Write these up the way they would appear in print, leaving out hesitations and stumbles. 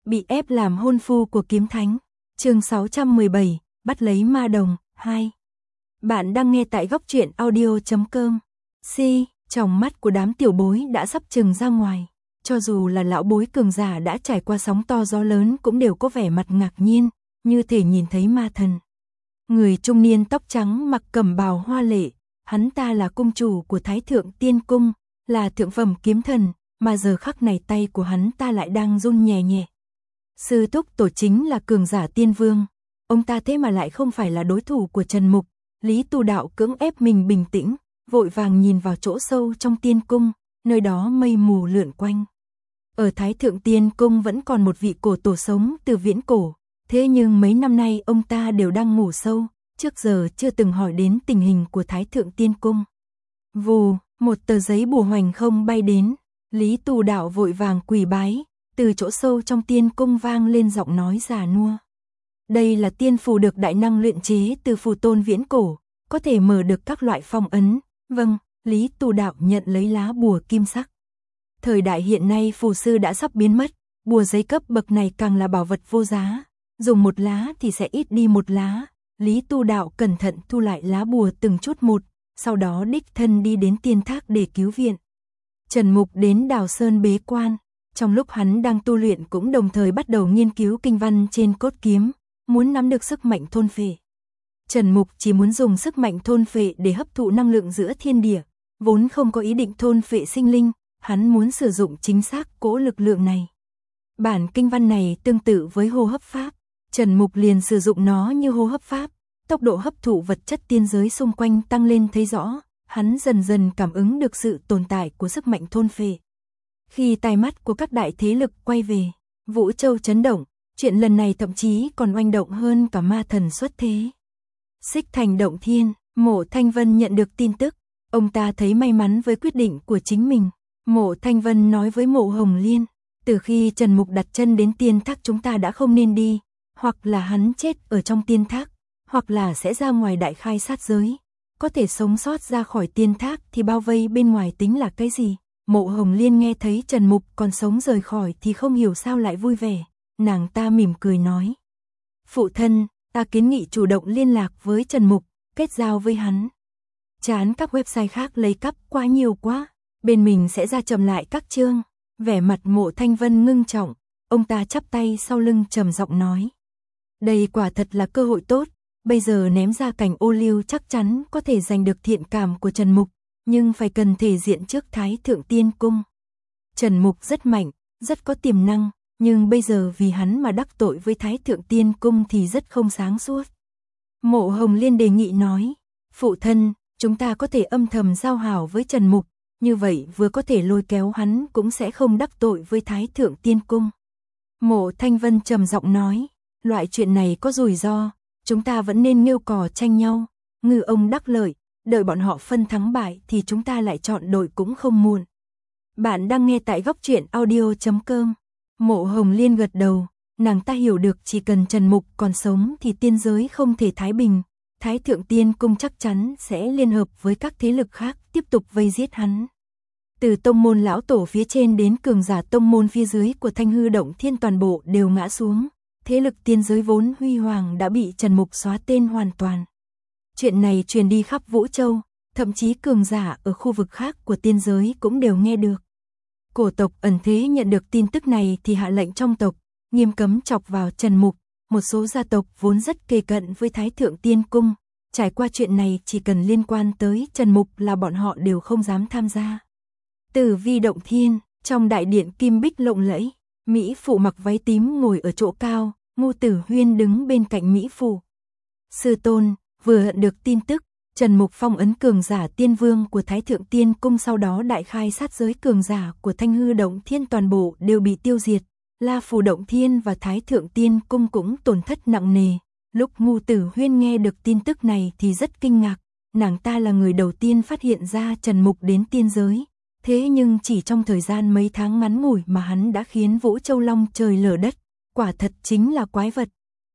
Bị ép làm hôn phu của kiếm thánh. Chương 617, bắt lấy ma đồng 2. Bạn đang nghe tại góc truyện audio.com. Trong mắt của đám tiểu bối đã sắp trừng ra ngoài. Cho dù là lão bối cường giả đã trải qua sóng to gió lớn cũng đều có vẻ mặt ngạc nhiên, như thể nhìn thấy ma thần. Người trung niên tóc trắng mặc cẩm bào hoa lệ, hắn ta là cung chủ của Thái Thượng Tiên Cung, là thượng phẩm kiếm thần, mà giờ khắc này tay của hắn ta lại đang run nhẹ nhẹ. Sư thúc tổ chính là cường giả tiên vương, ông ta thế mà lại không phải là đối thủ của Trần Mục. Lý Tu Đạo cưỡng ép mình bình tĩnh, vội vàng nhìn vào chỗ sâu trong tiên cung, nơi đó mây mù lượn quanh. Ở Thái Thượng Tiên Cung vẫn còn một vị cổ tổ sống từ viễn cổ, thế nhưng mấy năm nay ông ta đều đang ngủ sâu, trước giờ chưa từng hỏi đến tình hình của Thái Thượng Tiên Cung. Vù, một tờ giấy bùa hoành không bay đến, Lý Tu Đạo vội vàng quỳ bái, từ chỗ sâu trong tiên cung vang lên giọng nói già nua. Đây là tiên phù được đại năng luyện chế từ phù tôn viễn cổ, có thể mở được các loại phong ấn. Vâng, Lý Tu Đạo nhận lấy lá bùa kim sắc. Thời đại hiện nay phù sư đã sắp biến mất, bùa giấy cấp bậc này càng là bảo vật vô giá, dùng một lá thì sẽ ít đi một lá. Lý Tu Đạo cẩn thận thu lại lá bùa từng chút một, sau đó đích thân đi đến tiên thác để cứu viện. Trần Mục đến Đào Sơn bế quan, trong lúc hắn đang tu luyện cũng đồng thời bắt đầu nghiên cứu kinh văn trên cốt kiếm, muốn nắm được sức mạnh thôn phệ. Trần Mục chỉ muốn dùng sức mạnh thôn phệ để hấp thụ năng lượng giữa thiên địa, vốn không có ý định thôn phệ sinh linh, hắn muốn sử dụng chính xác cỗ lực lượng này. Bản kinh văn này tương tự với hô hấp pháp, Trần Mục liền sử dụng nó như hô hấp pháp, tốc độ hấp thụ vật chất tiên giới xung quanh tăng lên thấy rõ, hắn dần dần cảm ứng được sự tồn tại của sức mạnh thôn phệ. Khi tai mắt của các đại thế lực quay về, Vũ Châu chấn động, chuyện lần này thậm chí còn oanh động hơn cả ma thần xuất thế. Xích Thành Động Thiên, Mộ Thanh Vân nhận được tin tức, ông ta thấy may mắn với quyết định của chính mình. Mộ Thanh Vân nói với Mộ Hồng Liên, từ khi Trần Mục đặt chân đến tiên thác chúng ta đã không nên đi, hoặc là hắn chết ở trong tiên thác, hoặc là sẽ ra ngoài đại khai sát giới. Có thể sống sót ra khỏi tiên thác thì bao vây bên ngoài tính là cái gì? Mộ Hồng Liên nghe thấy Trần Mục còn sống rời khỏi thì không hiểu sao lại vui vẻ, nàng ta mỉm cười nói. Phụ thân, ta kiến nghị chủ động liên lạc với Trần Mục, kết giao với hắn. Chán các website khác lấy cắp quá nhiều quá, bên mình sẽ ra chậm lại các chương. Vẻ mặt Mộ Thanh Vân ngưng trọng, ông ta chắp tay sau lưng trầm giọng nói. Đây quả thật là cơ hội tốt, bây giờ ném ra cảnh ô liu chắc chắn có thể giành được thiện cảm của Trần Mục, nhưng phải cần thể diện trước Thái Thượng Tiên Cung. Trần Mục rất mạnh, rất có tiềm năng, nhưng bây giờ vì hắn mà đắc tội với Thái Thượng Tiên Cung thì rất không sáng suốt. Mộ Hồng Liên đề nghị nói, phụ thân, chúng ta có thể âm thầm giao hảo với Trần Mục, như vậy vừa có thể lôi kéo hắn cũng sẽ không đắc tội với Thái Thượng Tiên Cung. Mộ Thanh Vân trầm giọng nói, loại chuyện này có rủi ro, chúng ta vẫn nên nghêu cò tranh nhau, ngư ông đắc lợi, đợi bọn họ phân thắng bại thì chúng ta lại chọn đội cũng không muộn. Bạn đang nghe tại góc truyện audio.com. Mộ Hồng Liên gật đầu, nàng ta hiểu được chỉ cần Trần Mục còn sống thì tiên giới không thể thái bình, Thái Thượng Tiên Cung chắc chắn sẽ liên hợp với các thế lực khác tiếp tục vây giết hắn. Từ tông môn lão tổ phía trên đến cường giả tông môn phía dưới của Thanh Hư Động Thiên toàn bộ đều ngã xuống, thế lực tiên giới vốn huy hoàng đã bị Trần Mục xóa tên hoàn toàn. Chuyện này truyền đi khắp Vũ Châu, thậm chí cường giả ở khu vực khác của tiên giới cũng đều nghe được. Cổ tộc ẩn thế nhận được tin tức này thì hạ lệnh trong tộc, nghiêm cấm chọc vào Trần Mục, một số gia tộc vốn rất kề cận với Thái Thượng Tiên Cung, trải qua chuyện này chỉ cần liên quan tới Trần Mục là bọn họ đều không dám tham gia. Tử Vi Động Thiên, trong đại điện kim bích lộng lẫy, Mỹ Phụ mặc váy tím ngồi ở chỗ cao, Ngô Tử Huyên đứng bên cạnh Mỹ Phụ. Sư tôn, vừa nhận được tin tức, Trần Mục phong ấn cường giả tiên vương của Thái Thượng Tiên Cung, sau đó đại khai sát giới cường giả của Thanh Hư Động Thiên toàn bộ đều bị tiêu diệt, La Phù Động Thiên và Thái Thượng Tiên Cung cũng tổn thất nặng nề. Lúc Ngô Tử Huyên nghe được tin tức này thì rất kinh ngạc, nàng ta là người đầu tiên phát hiện ra Trần Mục đến tiên giới, thế nhưng chỉ trong thời gian mấy tháng ngắn ngủi mà hắn đã khiến Vũ Châu long trời lở đất, quả thật chính là quái vật.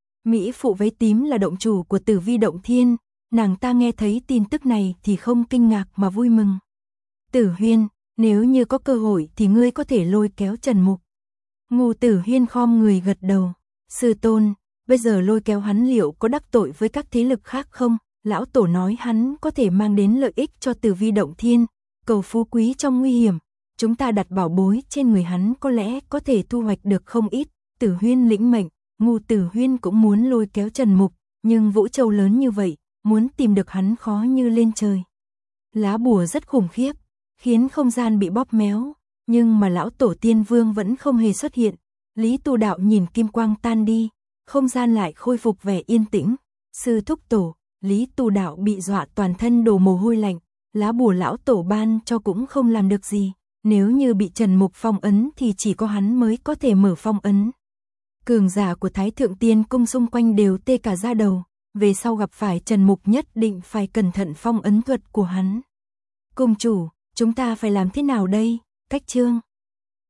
Mỹ Phụ váy tím là động chủ của Tử Vi Động Thiên, nàng ta nghe thấy tin tức này thì không kinh ngạc mà vui mừng. Tử Huyên, nếu như có cơ hội thì ngươi có thể lôi kéo Trần Mục. Ngô Tử Huyên khom người gật đầu. Sư tôn, bây giờ lôi kéo hắn liệu có đắc tội với các thế lực khác không? Lão tổ nói hắn có thể mang đến lợi ích cho Tử Vi Động Thiên, cầu phú quý trong nguy hiểm. Chúng ta đặt bảo bối trên người hắn có lẽ có thể thu hoạch được không ít. Tử Huyên lĩnh mệnh. Ngô Tử Huyên cũng muốn lôi kéo Trần Mục, nhưng Vũ Châu lớn như vậy, muốn tìm được hắn khó như lên trời. Lá bùa rất khủng khiếp, khiến không gian bị bóp méo, nhưng mà lão tổ Tiên Vương vẫn không hề xuất hiện. Lý Tu Đạo nhìn kim quang tan đi, không gian lại khôi phục vẻ yên tĩnh. Sư thúc tổ, Lý Tu Đạo bị dọa toàn thân đổ mồ hôi lạnh, lá bùa lão tổ ban cho cũng không làm được gì. Nếu như bị Trần Mục phong ấn thì chỉ có hắn mới có thể mở phong ấn. Cường giả của Thái Thượng Tiên Cung xung quanh đều tê cả da đầu, về sau gặp phải Trần Mục nhất định phải cẩn thận phong ấn thuật của hắn. Cung chủ, chúng ta phải làm thế nào đây? Cách chương